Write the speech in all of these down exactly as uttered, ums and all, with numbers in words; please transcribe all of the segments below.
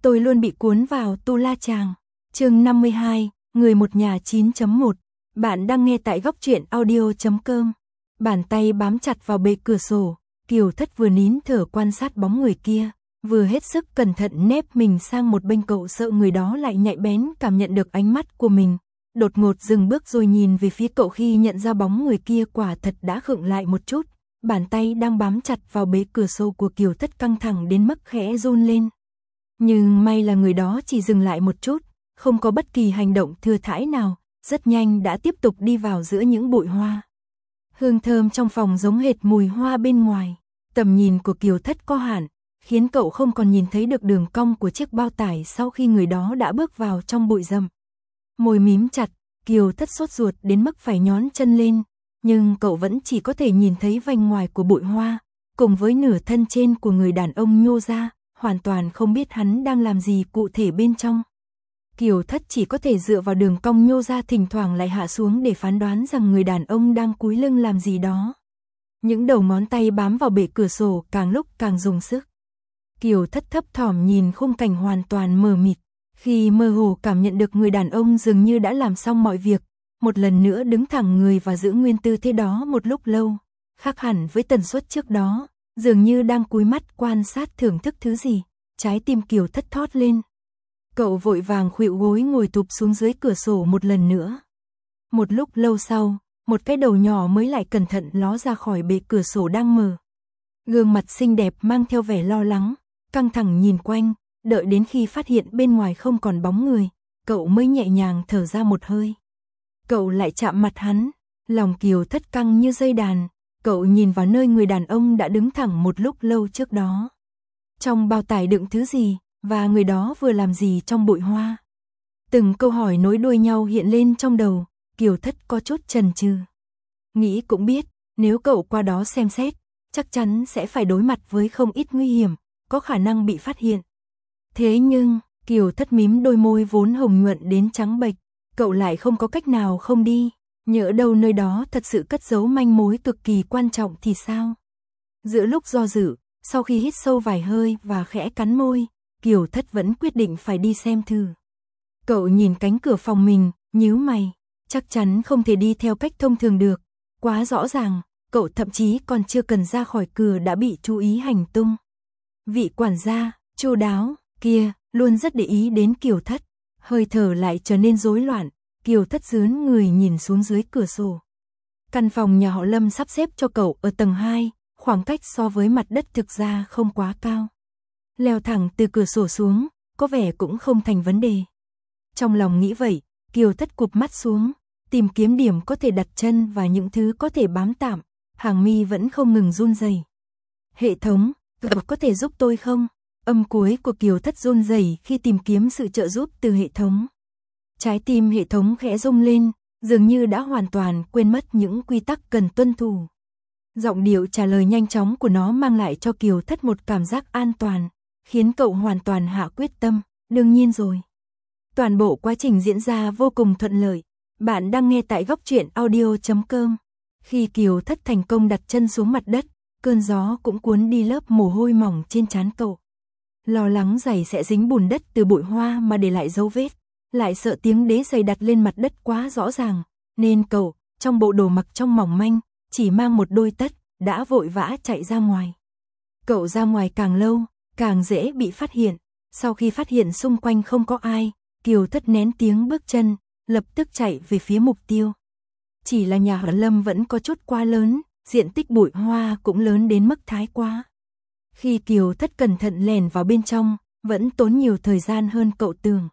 Tôi luôn bị cuốn vào Tu La Chàng. Chương năm mươi hai, Người một nhà chín chấm một. Bạn đang nghe tại góc truyện audio chấm com. Bàn tay bám chặt vào bệ cửa sổ, Kiều Thất vừa nín thở quan sát bóng người kia, vừa hết sức cẩn thận nép mình sang một bên. Cậu sợ người đó lại nhạy bén cảm nhận được ánh mắt của mình. Đột ngột dừng bước rồi nhìn về phía cậu, khi nhận ra bóng người kia quả thật đã khựng lại một chút. Bàn tay đang bám chặt vào bệ cửa sổ của Kiều Thất căng thẳng đến mức khẽ run lên. Nhưng may là người đó chỉ dừng lại một chút, không có bất kỳ hành động thừa thãi nào, rất nhanh đã tiếp tục đi vào giữa những bụi hoa. Hương thơm trong phòng giống hệt mùi hoa bên ngoài. Tầm nhìn của Kiều Thất có hạn, khiến cậu không còn nhìn thấy được đường cong của chiếc bao tải sau khi người đó đã bước vào trong bụi rậm. Môi mím chặt, Kiều Thất sốt ruột đến mức phải nhón chân lên, nhưng cậu vẫn chỉ có thể nhìn thấy vành ngoài của bụi hoa, cùng với nửa thân trên của người đàn ông nhô ra, hoàn toàn không biết hắn đang làm gì cụ thể bên trong. Kiều Thất chỉ có thể dựa vào đường cong nhô ra thỉnh thoảng lại hạ xuống để phán đoán rằng người đàn ông đang cúi lưng làm gì đó. Những đầu ngón tay bám vào bệ cửa sổ càng lúc càng dùng sức. Kiều Thất thấp thỏm nhìn khung cảnh hoàn toàn mờ mịt, khi mơ hồ cảm nhận được người đàn ông dường như đã làm xong mọi việc, một lần nữa đứng thẳng người và giữ nguyên tư thế đó một lúc lâu, khác hẳn với tần suất trước đó, dường như đang cúi mắt quan sát thưởng thức thứ gì. Trái tim Kiều Thất thót lên. Cậu vội vàng khuỵu gối ngồi thụp xuống dưới cửa sổ một lần nữa. Một lúc lâu sau, một cái đầu nhỏ mới lại cẩn thận ló ra khỏi bệ cửa sổ đang mở. Gương mặt xinh đẹp mang theo vẻ lo lắng, căng thẳng nhìn quanh, đợi đến khi phát hiện bên ngoài không còn bóng người, cậu mới nhẹ nhàng thở ra một hơi. Cậu lại chạm mặt hắn, lòng Kiều Thất căng như dây đàn, cậu nhìn vào nơi người đàn ông đã đứng thẳng một lúc lâu trước đó. Trong bao tải đựng thứ gì, và người đó vừa làm gì trong bụi hoa? Từng câu hỏi nối đuôi nhau hiện lên trong đầu, Kiều Thất có chút chần chừ. Nghĩ cũng biết, nếu cậu qua đó xem xét, chắc chắn sẽ phải đối mặt với không ít nguy hiểm, có khả năng bị phát hiện. Thế nhưng, Kiều Thất mím đôi môi vốn hồng nhuận đến trắng bệch, cậu lại không có cách nào không đi, nhỡ đâu nơi đó thật sự cất giấu manh mối cực kỳ quan trọng thì sao? Giữa lúc do dự, sau khi hít sâu vài hơi và khẽ cắn môi, Kiều Thất vẫn quyết định phải đi xem thử. Cậu nhìn cánh cửa phòng mình, nhíu mày, chắc chắn không thể đi theo cách thông thường được, quá rõ ràng, cậu thậm chí còn chưa cần ra khỏi cửa đã bị chú ý hành tung. Vị quản gia, chu đáo, kia, luôn rất để ý đến Kiều Thất, hơi thở lại trở nên rối loạn, Kiều Thất dướn người nhìn xuống dưới cửa sổ. Căn phòng nhà họ Lâm sắp xếp cho cậu ở tầng hai, khoảng cách so với mặt đất thực ra không quá cao. Leo thẳng từ cửa sổ xuống, có vẻ cũng không thành vấn đề. Trong lòng nghĩ vậy, Kiều Thất cụp mắt xuống, tìm kiếm điểm có thể đặt chân và những thứ có thể bám tạm, hàng mi vẫn không ngừng run rẩy. Hệ thống, có thể giúp tôi không? Âm cuối của Kiều Thất run rẩy khi tìm kiếm sự trợ giúp từ hệ thống. Trái tim hệ thống khẽ rung lên, dường như đã hoàn toàn quên mất những quy tắc cần tuân thủ. Giọng điệu trả lời nhanh chóng của nó mang lại cho Kiều Thất một cảm giác an toàn, khiến cậu hoàn toàn hạ quyết tâm, đương nhiên rồi. Toàn bộ quá trình diễn ra vô cùng thuận lợi. Bạn đang nghe tại góc truyện audio chấm com. Khi Kiều Thất thành công đặt chân xuống mặt đất, cơn gió cũng cuốn đi lớp mồ hôi mỏng trên trán cậu. Lo lắng giày sẽ dính bùn đất từ bụi hoa mà để lại dấu vết, lại sợ tiếng đế giày đặt lên mặt đất quá rõ ràng, nên cậu, trong bộ đồ mặc trong mỏng manh, chỉ mang một đôi tất, đã vội vã chạy ra ngoài. Cậu ra ngoài càng lâu, càng dễ bị phát hiện. Sau khi phát hiện xung quanh không có ai, Kiều Thất nén tiếng bước chân, lập tức chạy về phía mục tiêu. Chỉ là nhà họ Lâm vẫn có chút quá lớn, diện tích bụi hoa cũng lớn đến mức thái quá. Khi Kiều Thất cẩn thận lèn vào bên trong, vẫn tốn nhiều thời gian hơn cậu tưởng.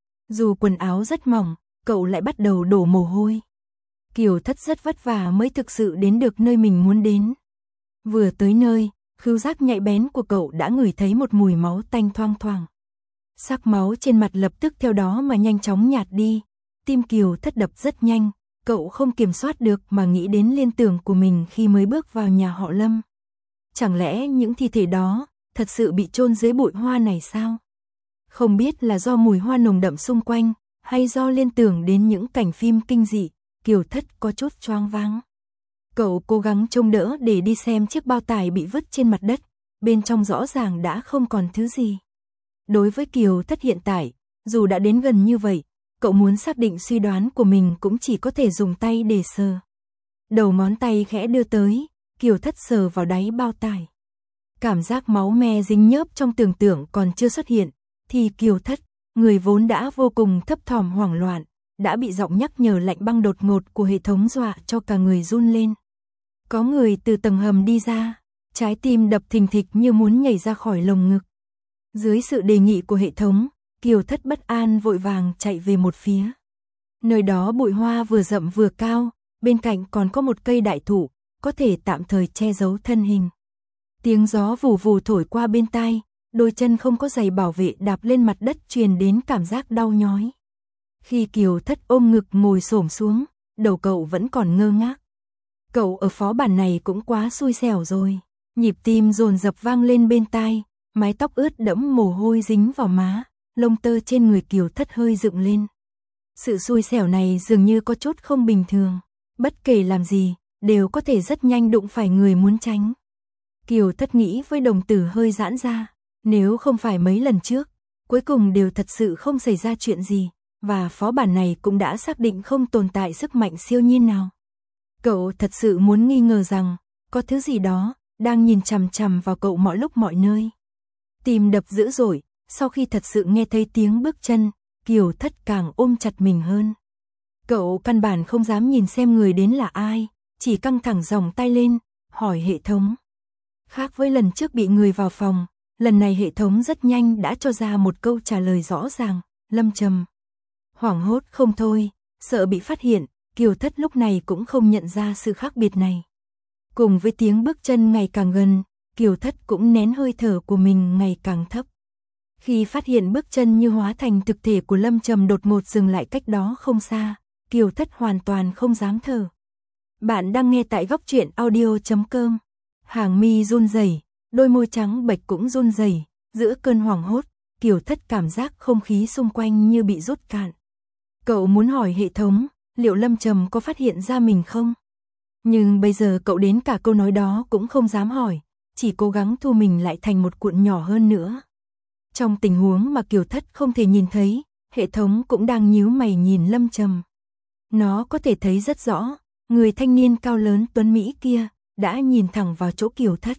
Dù quần áo rất mỏng, cậu lại bắt đầu đổ mồ hôi. Kiều Thất rất vất vả mới thực sự đến được nơi mình muốn đến. Vừa tới nơi, khứu giác nhạy bén của cậu đã ngửi thấy một mùi máu tanh thoang thoảng. Sắc máu trên mặt lập tức theo đó mà nhanh chóng nhạt đi. Tim Kiều Thất đập rất nhanh, cậu không kiểm soát được mà nghĩ đến liên tưởng của mình khi mới bước vào nhà họ Lâm. Chẳng lẽ những thi thể đó thật sự bị chôn dưới bụi hoa này sao? Không biết là do mùi hoa nồng đậm xung quanh, hay do liên tưởng đến những cảnh phim kinh dị, Kiều Thất có chút choáng váng. Cậu cố gắng trông đỡ để đi xem chiếc bao tải bị vứt trên mặt đất, bên trong rõ ràng đã không còn thứ gì. Đối với Kiều Thất hiện tại, dù đã đến gần như vậy, cậu muốn xác định suy đoán của mình cũng chỉ có thể dùng tay để sờ. Đầu ngón tay khẽ đưa tới, Kiều Thất sờ vào đáy bao tải. Cảm giác máu me dính nhớp trong tưởng tượng còn chưa xuất hiện, thì Kiều Thất, người vốn đã vô cùng thấp thỏm hoảng loạn, đã bị giọng nhắc nhở lạnh băng đột ngột của hệ thống dọa cho cả người run lên. Có người từ tầng hầm đi ra, trái tim đập thình thịch như muốn nhảy ra khỏi lồng ngực. Dưới sự đề nghị của hệ thống, Kiều Thất bất an vội vàng chạy về một phía. Nơi đó bụi hoa vừa rậm vừa cao, bên cạnh còn có một cây đại thụ, có thể tạm thời che giấu thân hình. Tiếng gió vù vù thổi qua bên tai, đôi chân không có giày bảo vệ đạp lên mặt đất truyền đến cảm giác đau nhói. Khi Kiều Thất ôm ngực ngồi xổm xuống, đầu cậu vẫn còn ngơ ngác. Cậu ở phó bản này cũng quá xui xẻo rồi. Nhịp tim dồn dập vang lên bên tai, mái tóc ướt đẫm mồ hôi dính vào má, lông tơ trên người Kiều Thất hơi dựng lên. Sự xui xẻo này dường như có chút không bình thường, bất kể làm gì, đều có thể rất nhanh đụng phải người muốn tránh. Kiều Thất nghĩ với đồng tử hơi giãn ra, nếu không phải mấy lần trước, cuối cùng đều thật sự không xảy ra chuyện gì, và phó bản này cũng đã xác định không tồn tại sức mạnh siêu nhiên nào. Cậu thật sự muốn nghi ngờ rằng, có thứ gì đó, đang nhìn chằm chằm vào cậu mọi lúc mọi nơi. Tim đập dữ dội, sau khi thật sự nghe thấy tiếng bước chân, Kiều Thất càng ôm chặt mình hơn. Cậu căn bản không dám nhìn xem người đến là ai, chỉ căng thẳng giòng tay lên, hỏi hệ thống. Khác với lần trước bị người vào phòng, lần này hệ thống rất nhanh đã cho ra một câu trả lời rõ ràng, Lâm Trầm. Hoảng hốt không thôi, sợ bị phát hiện, Kiều Thất lúc này cũng không nhận ra sự khác biệt này. Cùng với tiếng bước chân ngày càng gần, Kiều Thất cũng nén hơi thở của mình ngày càng thấp. Khi phát hiện bước chân như hóa thành thực thể của Lâm Trầm đột ngột dừng lại cách đó không xa, Kiều Thất hoàn toàn không dám thở. Bạn đang nghe tại góc truyện audio chấm com. Hàng mi run rẩy, đôi môi trắng bệch cũng run rẩy, giữa cơn hoảng hốt, Kiều Thất cảm giác không khí xung quanh như bị rút cạn. Cậu muốn hỏi hệ thống, liệu Lâm Trầm có phát hiện ra mình không? Nhưng bây giờ cậu đến cả câu nói đó cũng không dám hỏi, chỉ cố gắng thu mình lại thành một cuộn nhỏ hơn nữa. Trong tình huống mà Kiều Thất không thể nhìn thấy, hệ thống cũng đang nhíu mày nhìn Lâm Trầm. Nó có thể thấy rất rõ, người thanh niên cao lớn tuấn Mỹ kia, đã nhìn thẳng vào chỗ Kiều Thất.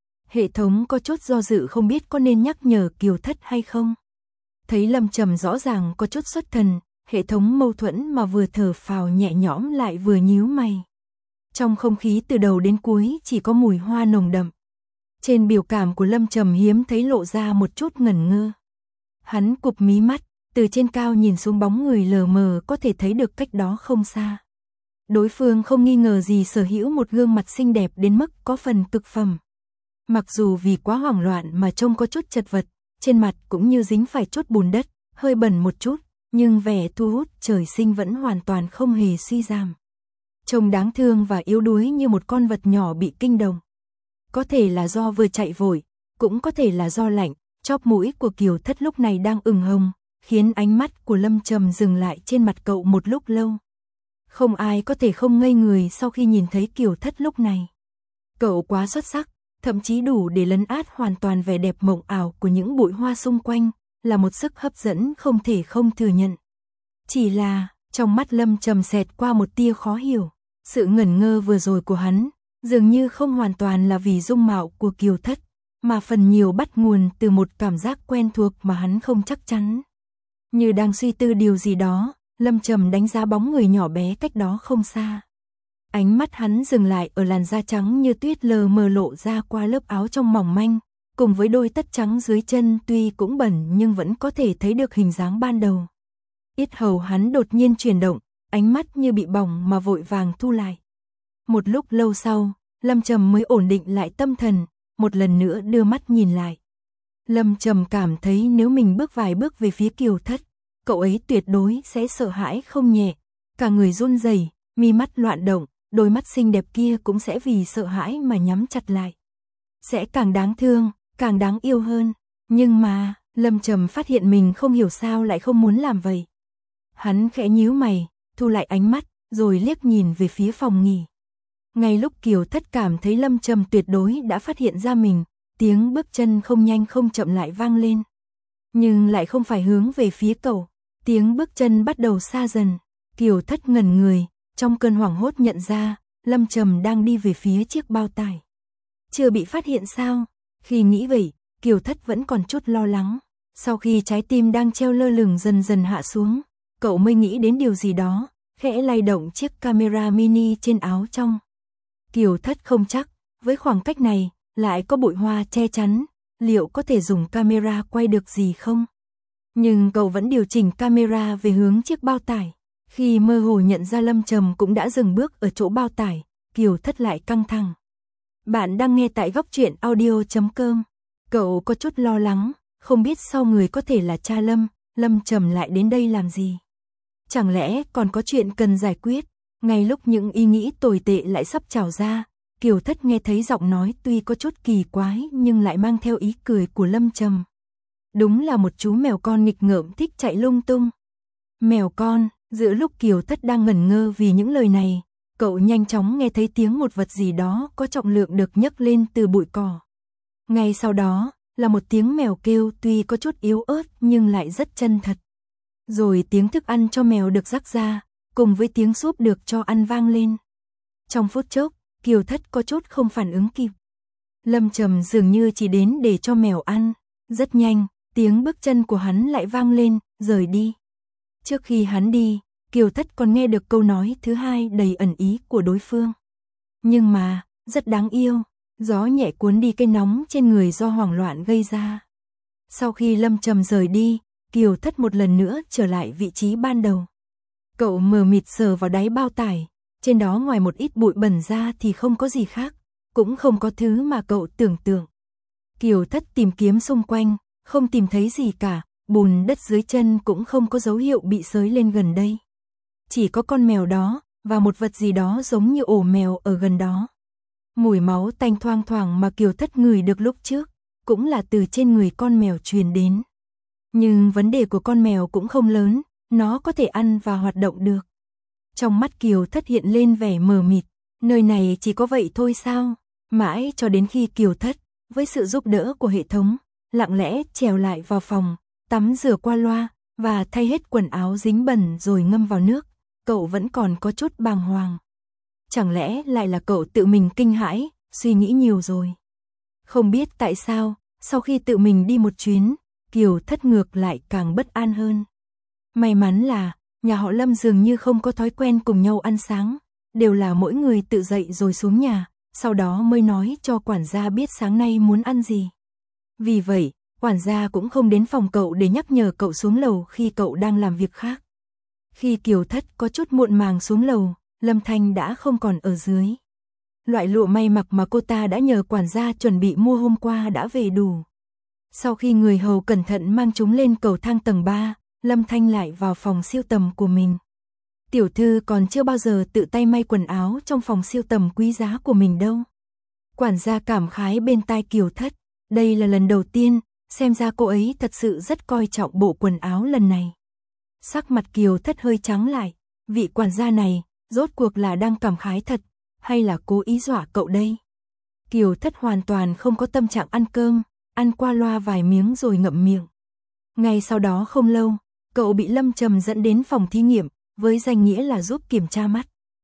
Hệ thống có chút do dự không biết có nên nhắc nhở Kiều Thất hay không. Thấy Lâm Trầm rõ ràng có chút xuất thần, hệ thống mâu thuẫn mà vừa thở phào nhẹ nhõm lại vừa nhíu mày. Trong không khí từ đầu đến cuối chỉ có mùi hoa nồng đậm. Trên biểu cảm của Lâm Trầm hiếm thấy lộ ra một chút ngẩn ngơ. Hắn cụp mí mắt, từ trên cao nhìn xuống bóng người lờ mờ có thể thấy được cách đó không xa. Đối phương không nghi ngờ gì sở hữu một gương mặt xinh đẹp đến mức có phần cực phẩm. Mặc dù vì quá hoảng loạn mà trông có chút chật vật, trên mặt cũng như dính phải chút bùn đất, hơi bẩn một chút, nhưng vẻ thu hút trời sinh vẫn hoàn toàn không hề suy giảm. Trông đáng thương và yếu đuối như một con vật nhỏ bị kinh động. Có thể là do vừa chạy vội, cũng có thể là do lạnh, chóp mũi của Kiều Thất lúc này đang ửng hồng, khiến ánh mắt của Lâm Trầm dừng lại trên mặt cậu một lúc lâu. Không ai có thể không ngây người sau khi nhìn thấy Kiều Thất lúc này. Cậu quá xuất sắc, thậm chí đủ để lấn át hoàn toàn vẻ đẹp mộng ảo của những bụi hoa xung quanh, là một sức hấp dẫn không thể không thừa nhận. Chỉ là, trong mắt Lâm Trầm xẹt qua một tia khó hiểu, sự ngẩn ngơ vừa rồi của hắn, dường như không hoàn toàn là vì dung mạo của Kiều Thất, mà phần nhiều bắt nguồn từ một cảm giác quen thuộc mà hắn không chắc chắn. Như đang suy tư điều gì đó, Lâm Trầm đánh giá bóng người nhỏ bé cách đó không xa. Ánh mắt hắn dừng lại ở làn da trắng như tuyết lờ mờ lộ ra qua lớp áo trong mỏng manh, cùng với đôi tất trắng dưới chân tuy cũng bẩn nhưng vẫn có thể thấy được hình dáng ban đầu. Yết hầu hắn đột nhiên chuyển động, ánh mắt như bị bỏng mà vội vàng thu lại. Một lúc lâu sau, Lâm Trầm mới ổn định lại tâm thần, một lần nữa đưa mắt nhìn lại. Lâm Trầm cảm thấy nếu mình bước vài bước về phía Kiều Thất, cậu ấy tuyệt đối sẽ sợ hãi không nhẹ, cả người run rẩy, mi mắt loạn động, đôi mắt xinh đẹp kia cũng sẽ vì sợ hãi mà nhắm chặt lại. Sẽ càng đáng thương, càng đáng yêu hơn, nhưng mà, Lâm Trầm phát hiện mình không hiểu sao lại không muốn làm vậy. Hắn khẽ nhíu mày, thu lại ánh mắt, rồi liếc nhìn về phía phòng nghỉ. Ngay lúc Kiều Thất cảm thấy Lâm Trầm tuyệt đối đã phát hiện ra mình, tiếng bước chân không nhanh không chậm lại vang lên. nhưng lại không phải hướng về phía cậu. Tiếng bước chân bắt đầu xa dần, Kiều Thất ngẩn người, trong cơn hoảng hốt nhận ra, Lâm Trầm đang đi về phía chiếc bao tải. Chưa bị phát hiện sao? Khi nghĩ vậy, Kiều Thất vẫn còn chút lo lắng. Sau khi trái tim đang treo lơ lửng dần dần hạ xuống, cậu mới nghĩ đến điều gì đó, khẽ lay động chiếc camera mini trên áo trong. Kiều Thất không chắc, với khoảng cách này, lại có bụi hoa che chắn, liệu có thể dùng camera quay được gì không? Nhưng cậu vẫn điều chỉnh camera về hướng chiếc bao tải. Khi mơ hồ nhận ra Lâm Trầm cũng đã dừng bước ở chỗ bao tải, Kiều Thất lại căng thẳng. Bạn đang nghe tại góc truyện audio chấm com. Cậu có chút lo lắng, không biết sau người có thể là cha Lâm, Lâm Trầm lại đến đây làm gì? Chẳng lẽ còn có chuyện cần giải quyết? Ngay lúc những ý nghĩ tồi tệ lại sắp trào ra, Kiều Thất nghe thấy giọng nói tuy có chút kỳ quái nhưng lại mang theo ý cười của Lâm Trầm. Đúng là một chú mèo con nghịch ngợm thích chạy lung tung. Mèo con, giữa lúc Kiều Thất đang ngẩn ngơ vì những lời này, cậu nhanh chóng nghe thấy tiếng một vật gì đó có trọng lượng được nhấc lên từ bụi cỏ. Ngay sau đó, là một tiếng mèo kêu tuy có chút yếu ớt nhưng lại rất chân thật. Rồi tiếng thức ăn cho mèo được rắc ra, cùng với tiếng súp được cho ăn vang lên. Trong phút chốc, Kiều Thất có chút không phản ứng kịp. Lâm Trầm dường như chỉ đến để cho mèo ăn. Rất nhanh, tiếng bước chân của hắn lại vang lên, rời đi. Trước khi hắn đi, Kiều Thất còn nghe được câu nói thứ hai đầy ẩn ý của đối phương. Nhưng mà, rất đáng yêu, gió nhẹ cuốn đi cây nóng trên người do hoảng loạn gây ra. Sau khi Lâm Trầm rời đi, Kiều Thất một lần nữa trở lại vị trí ban đầu. Cậu mờ mịt sờ vào đáy bao tải, trên đó ngoài một ít bụi bẩn ra thì không có gì khác, cũng không có thứ mà cậu tưởng tượng. Kiều Thất tìm kiếm xung quanh, không tìm thấy gì cả, bùn đất dưới chân cũng không có dấu hiệu bị xới lên gần đây. Chỉ có con mèo đó, và một vật gì đó giống như ổ mèo ở gần đó. Mùi máu tanh thoang thoảng mà Kiều Thất ngửi được lúc trước, cũng là từ trên người con mèo truyền đến. Nhưng vấn đề của con mèo cũng không lớn, nó có thể ăn và hoạt động được. Trong mắt Kiều Thất hiện lên vẻ mờ mịt, nơi này chỉ có vậy thôi sao? Mãi cho đến khi Kiều Thất, với sự giúp đỡ của hệ thống, lặng lẽ trèo lại vào phòng, tắm rửa qua loa, và thay hết quần áo dính bẩn rồi ngâm vào nước, cậu vẫn còn có chút bàng hoàng. Chẳng lẽ lại là cậu tự mình kinh hãi, suy nghĩ nhiều rồi. Không biết tại sao, sau khi tự mình đi một chuyến, Kiều Thất ngược lại càng bất an hơn. May mắn là, nhà họ Lâm dường như không có thói quen cùng nhau ăn sáng, đều là mỗi người tự dậy rồi xuống nhà, sau đó mới nói cho quản gia biết sáng nay muốn ăn gì. Vì vậy, quản gia cũng không đến phòng cậu để nhắc nhở cậu xuống lầu khi cậu đang làm việc khác. Khi Kiều Thất có chút muộn màng xuống lầu, Lâm Thanh đã không còn ở dưới. Loại lụa may mặc mà cô ta đã nhờ quản gia chuẩn bị mua hôm qua đã về đủ. Sau khi người hầu cẩn thận mang chúng lên cầu thang tầng ba, Lâm Thanh lại vào phòng siêu tầm của mình. Tiểu thư còn chưa bao giờ tự tay may quần áo trong phòng siêu tầm quý giá của mình đâu. Quản gia cảm khái bên tai Kiều Thất, đây là lần đầu tiên, xem ra cô ấy thật sự rất coi trọng bộ quần áo lần này. Sắc mặt Kiều Thất hơi trắng lại, vị quản gia này, rốt cuộc là đang cảm khái thật, hay là cố ý dọa cậu đây? Kiều Thất hoàn toàn không có tâm trạng ăn cơm, ăn qua loa vài miếng rồi ngậm miệng. Ngay sau đó không lâu, cậu bị Lâm Trầm dẫn đến phòng thí nghiệm, với danh nghĩa là giúp kiểm tra mắt.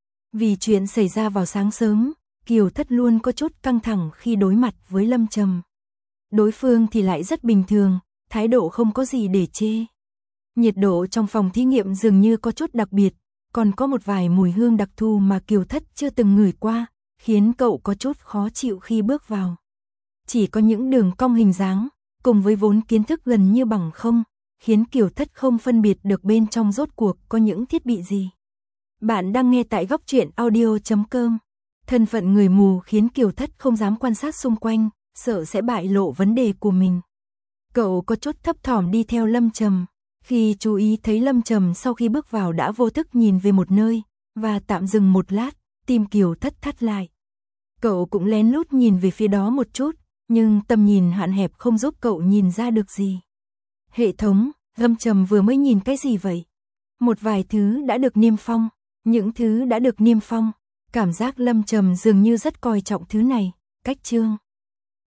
Vì chuyện xảy ra vào sáng sớm, Kiều Thất luôn có chút căng thẳng khi đối mặt với Lâm Trầm. Đối phương thì lại rất bình thường, thái độ không có gì để chê. Nhiệt độ trong phòng thí nghiệm dường như có chút đặc biệt, còn có một vài mùi hương đặc thù mà Kiều Thất chưa từng ngửi qua, khiến cậu có chút khó chịu khi bước vào. Chỉ có những đường cong hình dáng, cùng với vốn kiến thức gần như bằng không, khiến Kiều Thất không phân biệt được bên trong rốt cuộc có những thiết bị gì. Bạn đang nghe tại góc truyện audio chấm com. Thân phận người mù khiến Kiều Thất không dám quan sát xung quanh, sợ sẽ bại lộ vấn đề của mình. Cậu có chút thấp thỏm đi theo Lâm Trầm. Khi chú ý thấy Lâm Trầm sau khi bước vào đã vô thức nhìn về một nơi, và tạm dừng một lát, tim Kiều Thất thắt lại. Cậu cũng lén lút nhìn về phía đó một chút, nhưng tầm nhìn hạn hẹp không giúp cậu nhìn ra được gì. Hệ thống, Lâm Trầm vừa mới nhìn cái gì vậy? Một vài thứ đã được niêm phong, những thứ đã được niêm phong, cảm giác Lâm Trầm dường như rất coi trọng thứ này, cách chương.